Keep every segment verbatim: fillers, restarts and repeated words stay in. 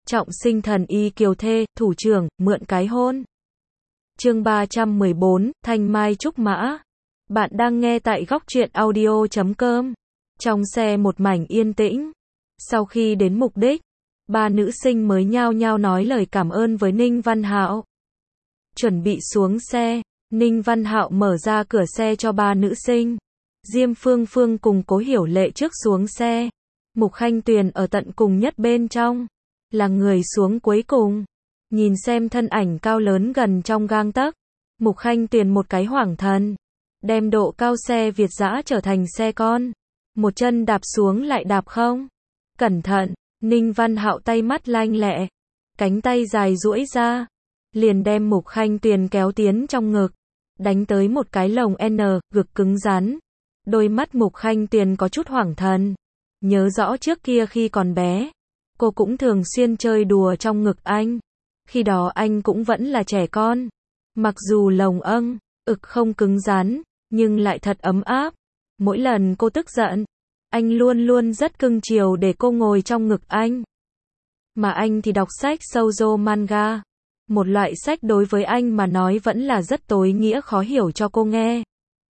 trọng sinh thần y kiều thê, thủ trưởng, mượn cái hôn. Chương ba trăm mười bốn, Thanh Mai Trúc Mã. Bạn đang nghe tại góc truyện audio chấm com. Trong xe một mảnh yên tĩnh. Sau khi đến mục đích, ba nữ sinh mới nhao nhao nói lời cảm ơn với Ninh Văn Hạo. Chuẩn bị xuống xe, Ninh Văn Hạo mở ra cửa xe cho ba nữ sinh. Diêm Phương Phương cùng Cố Hiểu Lệ trước xuống xe. Mục Khanh Tuyền ở tận cùng nhất bên trong, là người xuống cuối cùng. Nhìn xem thân ảnh cao lớn gần trong gang tấc, Mục Khanh Tuyền một cái hoảng thần, đem độ cao xe Việt dã trở thành xe con. Một chân đạp xuống lại đạp không. Cẩn thận, Ninh Văn Hạo tay mắt lanh lẹ, cánh tay dài duỗi ra, liền đem Mục Khanh Tuyền kéo tiến trong ngực, đánh tới một cái lồng N, gực cứng rắn. Đôi mắt Mục Khanh Tuyền có chút hoảng thần. Nhớ rõ trước kia khi còn bé, cô cũng thường xuyên chơi đùa trong ngực anh. Khi đó anh cũng vẫn là trẻ con. Mặc dù lồng âng, ực không cứng rắn, nhưng lại thật ấm áp. Mỗi lần cô tức giận, anh luôn luôn rất cưng chiều để cô ngồi trong ngực anh. Mà anh thì đọc sách shoujo manga. Một loại sách đối với anh mà nói vẫn là rất tối nghĩa khó hiểu cho cô nghe.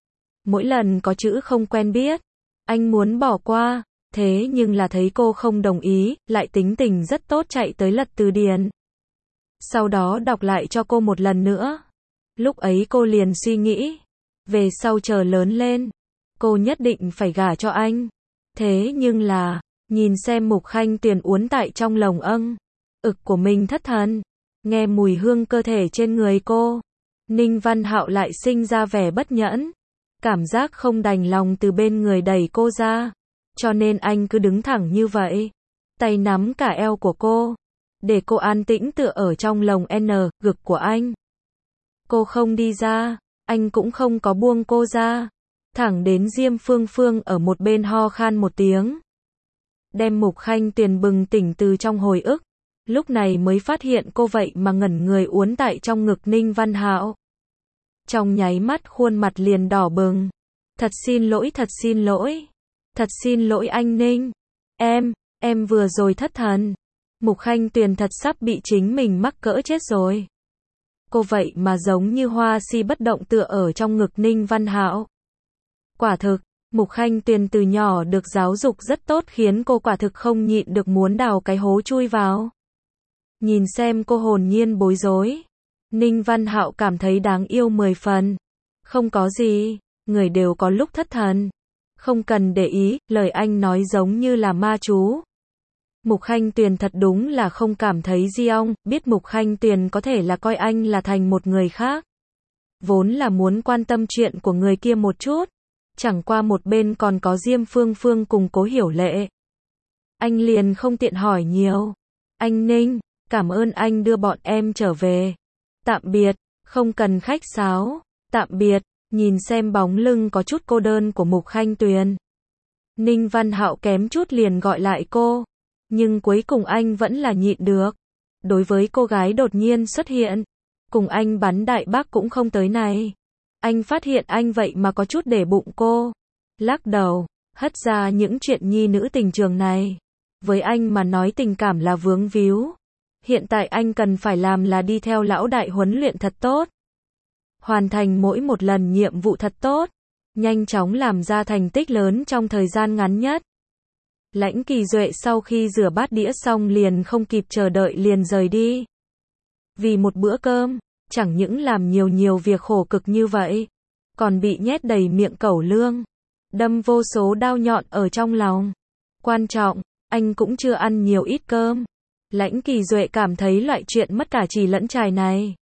Mỗi lần có chữ không quen biết, anh muốn bỏ qua. Thế nhưng là thấy cô không đồng ý, lại tính tình rất tốt chạy tới lật từ điển. Sau đó đọc lại cho cô một lần nữa. Lúc ấy cô liền suy nghĩ, về sau chờ lớn lên, cô nhất định phải gả cho anh. Thế nhưng là, nhìn xem Mục Khanh Tuyền uốn tại trong lồng âng, ực của mình thất thần, nghe mùi hương cơ thể trên người cô, Ninh Văn Hạo lại sinh ra vẻ bất nhẫn, cảm giác không đành lòng từ bên người đẩy cô ra. Cho nên anh cứ đứng thẳng như vậy, tay nắm cả eo của cô, để cô an tĩnh tựa ở trong lồng N, gực của anh. Cô không đi ra, anh cũng không có buông cô ra, thẳng đến Diêm Phương Phương ở một bên ho khan một tiếng. Đem Mục Khanh Tuyền bừng tỉnh từ trong hồi ức, lúc này mới phát hiện cô vậy mà ngẩn người uốn tại trong ngực Ninh Văn Hạo. Trong nháy mắt khuôn mặt liền đỏ bừng. Thật xin lỗi, thật xin lỗi. Thật xin lỗi anh Ninh. Em, em vừa rồi thất thần. Mục Khanh Tuyền thật sắp bị chính mình mắc cỡ chết rồi. Cô vậy mà giống như hoa si bất động tựa ở trong ngực Ninh Văn Hạo. Quả thực, Mục Khanh Tuyền từ nhỏ được giáo dục rất tốt khiến cô quả thực không nhịn được muốn đào cái hố chui vào. Nhìn xem cô hồn nhiên bối rối, Ninh Văn Hạo cảm thấy đáng yêu mười phần. Không có gì, người đều có lúc thất thần. Không cần để ý, lời anh nói giống như là ma chú. Mục Khanh Tuyền thật đúng là không cảm thấy gì ong, biết Mục Khanh Tuyền có thể là coi anh là thành một người khác. Vốn là muốn quan tâm chuyện của người kia một chút. Chẳng qua một bên còn có Diêm Phương Phương cùng Cố Hiểu Lệ. Anh liền không tiện hỏi nhiều. Anh Ninh, cảm ơn anh đưa bọn em trở về. Tạm biệt, không cần khách sáo. Tạm biệt. Nhìn xem bóng lưng có chút cô đơn của Mục Khanh Tuyền, Ninh Văn Hạo kém chút liền gọi lại cô. Nhưng cuối cùng anh vẫn là nhịn được. Đối với cô gái đột nhiên xuất hiện, cùng anh bắn đại bác cũng không tới này. Anh phát hiện anh vậy mà có chút để bụng cô. Lắc đầu, hất ra những chuyện nhi nữ tình trường này. Với anh mà nói tình cảm là vướng víu. Hiện tại anh cần phải làm là đi theo lão đại huấn luyện thật tốt. Hoàn thành mỗi một lần nhiệm vụ thật tốt, nhanh chóng làm ra thành tích lớn trong thời gian ngắn nhất. Lãnh Kỳ Duệ sau khi rửa bát đĩa xong liền không kịp chờ đợi liền rời đi. Vì một bữa cơm, chẳng những làm nhiều nhiều việc khổ cực như vậy, còn bị nhét đầy miệng cẩu lương, đâm vô số đao nhọn ở trong lòng. Quan trọng, anh cũng chưa ăn nhiều ít cơm. Lãnh Kỳ Duệ cảm thấy loại chuyện mất cả trì lẫn trài này,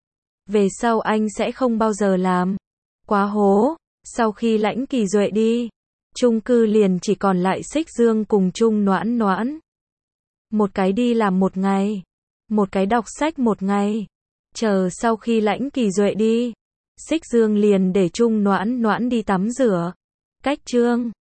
về sau anh sẽ không bao giờ làm. Quá hố. Sau khi Lãnh Kỳ Duệ đi, chung cư liền chỉ còn lại Xích Dương cùng Chung Noãn Noãn. Một cái đi làm một ngày, một cái đọc sách một ngày. Chờ sau khi Lãnh Kỳ Duệ đi, Xích Dương liền để Chung Noãn Noãn đi tắm rửa, cách trương.